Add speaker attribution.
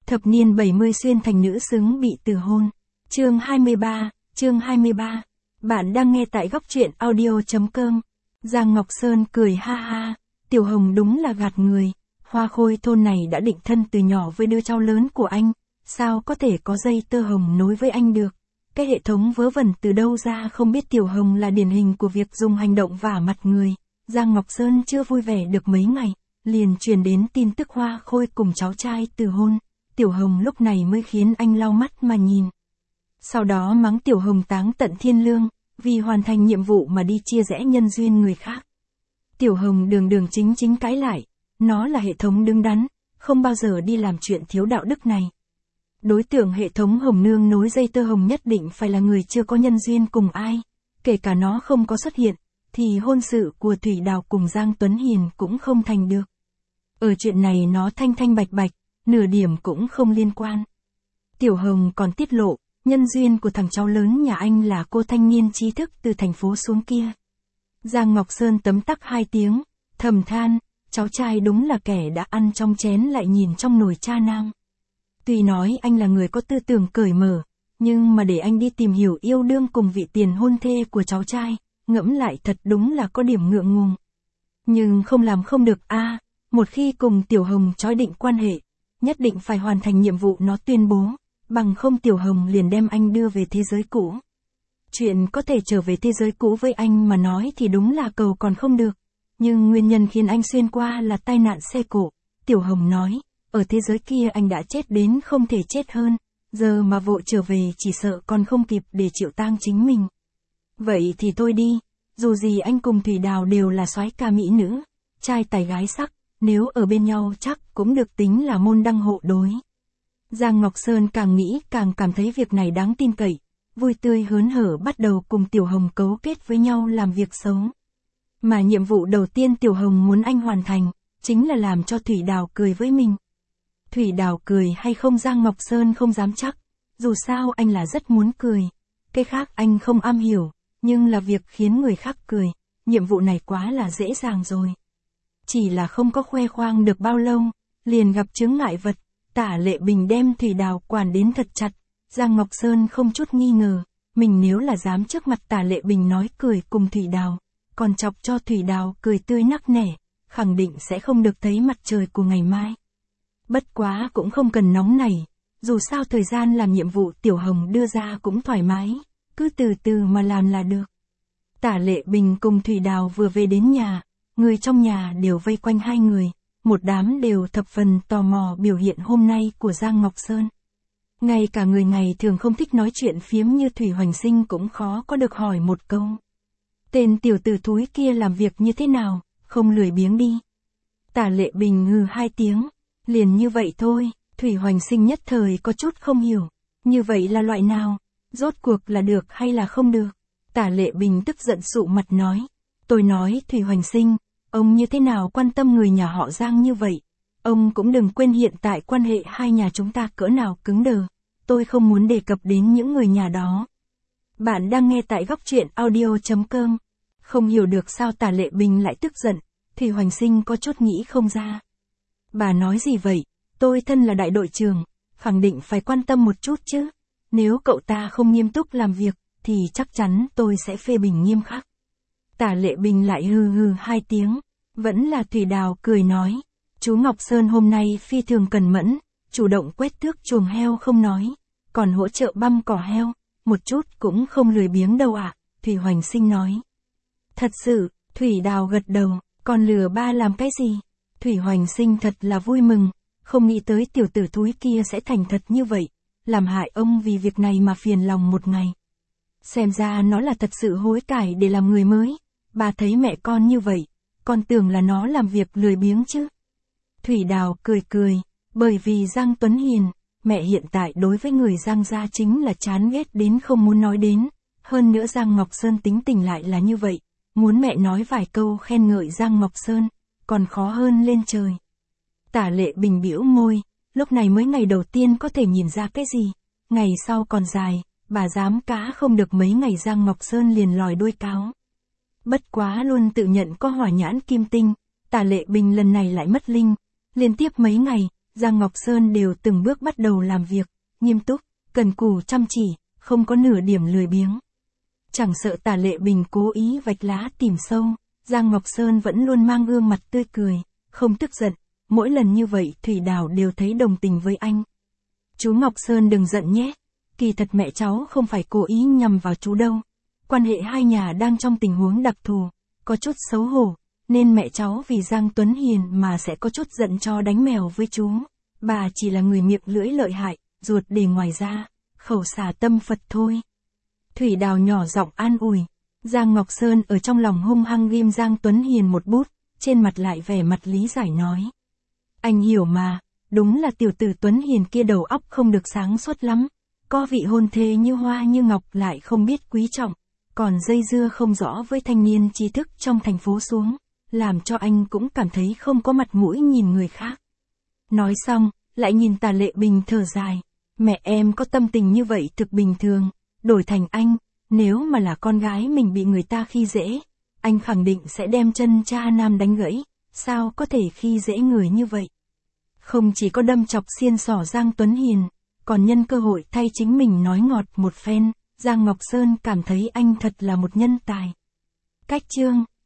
Speaker 1: Thập niên 70 xuyên thành nữ xứng bị từ hôn. Chương 23. Bạn đang nghe tại góc truyện audio.com. Giang Ngọc Sơn cười ha ha, Tiểu Hồng đúng là gạt người, Hoa Khôi thôn này đã định thân từ nhỏ với đứa cháu lớn của anh, sao có thể có dây tơ hồng nối với anh được. Cái hệ thống vớ vẩn từ đâu ra không biết. Tiểu Hồng là điển hình của việc dùng hành động vả mặt người. Giang Ngọc Sơn chưa vui vẻ được mấy ngày, liền truyền đến tin tức Hoa Khôi cùng cháu trai từ hôn. Tiểu Hồng lúc này mới khiến anh lau mắt mà nhìn. Sau đó mắng Tiểu Hồng táng tận thiên lương, vì hoàn thành nhiệm vụ mà đi chia rẽ nhân duyên người khác. Tiểu Hồng đường chính cãi lại, nó là hệ thống đứng đắn, không bao giờ đi làm chuyện thiếu đạo đức này. Đối tượng hệ thống Hồng Nương nối dây tơ hồng nhất định phải là người chưa có nhân duyên cùng ai, kể cả nó không có xuất hiện, thì hôn sự của Thủy Đào cùng Giang Tuấn Hiền cũng không thành được. Ở chuyện này nó thanh bạch, nửa điểm cũng không liên quan. Tiểu Hồng còn tiết lộ, nhân duyên của thằng cháu lớn nhà anh là cô thanh niên trí thức từ thành phố xuống kia. Giang Ngọc Sơn tấm tắc 2 tiếng, thầm than, cháu trai đúng là kẻ đã ăn trong chén lại nhìn trong nồi cha nam. Tuy nói anh là người có tư tưởng cởi mở, nhưng mà để anh đi tìm hiểu yêu đương cùng vị tiền hôn thê của cháu trai, ngẫm lại thật đúng là có điểm ngượng ngùng. Nhưng không làm không được a, một khi cùng Tiểu Hồng chói định quan hệ, nhất định phải hoàn thành nhiệm vụ nó tuyên bố, bằng không Tiểu Hồng liền đem anh đưa về thế giới cũ. Chuyện có thể trở về thế giới cũ với anh mà nói thì đúng là cầu còn không được, nhưng nguyên nhân khiến anh xuyên qua là tai nạn xe cộ. Tiểu Hồng nói, ở thế giới kia anh đã chết đến không thể chết hơn, giờ mà vội trở về chỉ sợ còn không kịp để chịu tang chính mình. Vậy thì thôi đi, dù gì anh cùng Thủy Đào đều là soái ca mỹ nữ, trai tài gái sắc, nếu ở bên nhau chắc cũng được tính là môn đăng hộ đối. Giang Ngọc Sơn càng nghĩ càng cảm thấy việc này đáng tin cậy, vui tươi hớn hở bắt đầu cùng Tiểu Hồng cấu kết với nhau làm việc xấu. Mà nhiệm vụ đầu tiên Tiểu Hồng muốn anh hoàn thành, chính là làm cho Thủy Đào cười với mình. Thủy Đào cười hay không Giang Ngọc Sơn không dám chắc, dù sao anh là rất muốn cười. Cái khác anh không am hiểu, nhưng là việc khiến người khác cười, nhiệm vụ này quá là dễ dàng rồi. Chỉ là không có khoe khoang được bao lâu, liền gặp chướng ngại vật. Tả Lệ Bình đem Thủy Đào quản đến thật chặt. Giang Ngọc Sơn không chút nghi ngờ, mình nếu là dám trước mặt Tả Lệ Bình nói cười cùng Thủy Đào, còn chọc cho Thủy Đào cười tươi nắc nẻ, khẳng định sẽ không được thấy mặt trời của ngày mai. Bất quá cũng không cần nóng nảy, dù sao thời gian làm nhiệm vụ Tiểu Hồng đưa ra cũng thoải mái, cứ từ từ mà làm là được. Tả Lệ Bình cùng Thủy Đào vừa về đến nhà, người trong nhà đều vây quanh hai người, một đám đều thập phần tò mò biểu hiện hôm nay của Giang Ngọc Sơn. Ngay cả người ngày thường không thích nói chuyện phiếm như Thủy Hoành Sinh cũng khó có được hỏi một câu. Tên tiểu tử thúi kia làm việc như thế nào, không lười biếng đi. Tả Lệ Bình hừ 2 tiếng, liền như vậy thôi. Thủy Hoành Sinh nhất thời có chút không hiểu, như vậy là loại nào, rốt cuộc là được hay là không được. Tả Lệ Bình tức giận sụ mặt nói, tôi nói Thủy Hoành Sinh, ông như thế nào quan tâm người nhà họ Giang như vậy, ông cũng đừng quên hiện tại quan hệ hai nhà chúng ta cỡ nào cứng đờ, tôi không muốn đề cập đến những người nhà đó. Bạn đang nghe tại góc truyện audio.com. Không hiểu được sao Tả Lệ Bình lại tức giận, Thủy Hoành Sinh có chút nghĩ không ra. Bà nói gì vậy, tôi thân là đại đội trưởng, khẳng định phải quan tâm một chút chứ, nếu cậu ta không nghiêm túc làm việc, thì chắc chắn tôi sẽ phê bình nghiêm khắc. Tả Lệ Bình lại hừ 2 tiếng, vẫn là Thủy Đào cười nói, chú Ngọc Sơn hôm nay phi thường cẩn mẫn, chủ động quét tước chuồng heo không nói, còn hỗ trợ băm cỏ heo, một chút cũng không lười biếng đâu ạ, Thủy Hoành Sinh nói. Thật sự, Thủy Đào gật đầu, còn lừa ba làm cái gì? Thủy Hoành Sinh thật là vui mừng, không nghĩ tới tiểu tử thúi kia sẽ thành thật như vậy, làm hại ông vì việc này mà phiền lòng một ngày. Xem ra nó là thật sự hối cải để làm người mới, bà thấy mẹ con như vậy, con tưởng là nó làm việc lười biếng chứ. Thủy Đào cười, bởi vì Giang Tuấn Hiền, mẹ hiện tại đối với người Giang gia chính là chán ghét đến không muốn nói đến, hơn nữa Giang Ngọc Sơn tính tình lại là như vậy, muốn mẹ nói vài câu khen ngợi Giang Ngọc Sơn, còn khó hơn lên trời. Tả Lệ Bình bĩu môi, lúc này mới ngày đầu tiên có thể nhìn ra cái gì, ngày sau còn dài, bà dám cá không được mấy ngày Giang Ngọc Sơn liền lòi đuôi cáo. Bất quá luôn tự nhận có hỏa nhãn kim tinh, Tả Lệ Bình lần này lại mất linh, liên tiếp mấy ngày, Giang Ngọc Sơn đều từng bước bắt đầu làm việc, nghiêm túc, cần cù chăm chỉ, không có nửa điểm lười biếng. Chẳng sợ Tả Lệ Bình cố ý vạch lá tìm sâu, Giang Ngọc Sơn vẫn luôn mang gương mặt tươi cười, không tức giận, mỗi lần như vậy Thủy Đào đều thấy đồng tình với anh. Chú Ngọc Sơn đừng giận nhé, kỳ thật mẹ cháu không phải cố ý nhằm vào chú đâu. Quan hệ hai nhà đang trong tình huống đặc thù, có chút xấu hổ, nên mẹ cháu vì Giang Tuấn Hiền mà sẽ có chút giận cho đánh mèo với chú. Bà chỉ là người miệng lưỡi lợi hại, ruột để ngoài ra, khẩu xả tâm Phật thôi. Thủy Đào nhỏ giọng an ủi. Giang Ngọc Sơn ở trong lòng hung hăng ghim Giang Tuấn Hiền một bút, trên mặt lại vẻ mặt lý giải nói. Anh hiểu mà, đúng là tiểu tử Tuấn Hiền kia đầu óc không được sáng suốt lắm. Có vị hôn thê như hoa như ngọc lại không biết quý trọng, còn dây dưa không rõ với thanh niên trí thức trong thành phố xuống, làm cho anh cũng cảm thấy không có mặt mũi nhìn người khác. Nói xong, lại nhìn Tả Lệ Bình thở dài. Mẹ em có tâm tình như vậy thực bình thường, đổi thành anh, nếu mà là con gái mình bị người ta khi dễ, anh khẳng định sẽ đem chân cha nam đánh gãy, sao có thể khi dễ người như vậy. Không chỉ có đâm chọc xiên xỏ Giang Tuấn Hiền, còn nhân cơ hội thay chính mình nói ngọt một phen, Giang Ngọc Sơn cảm thấy anh thật là một nhân tài. Cách chương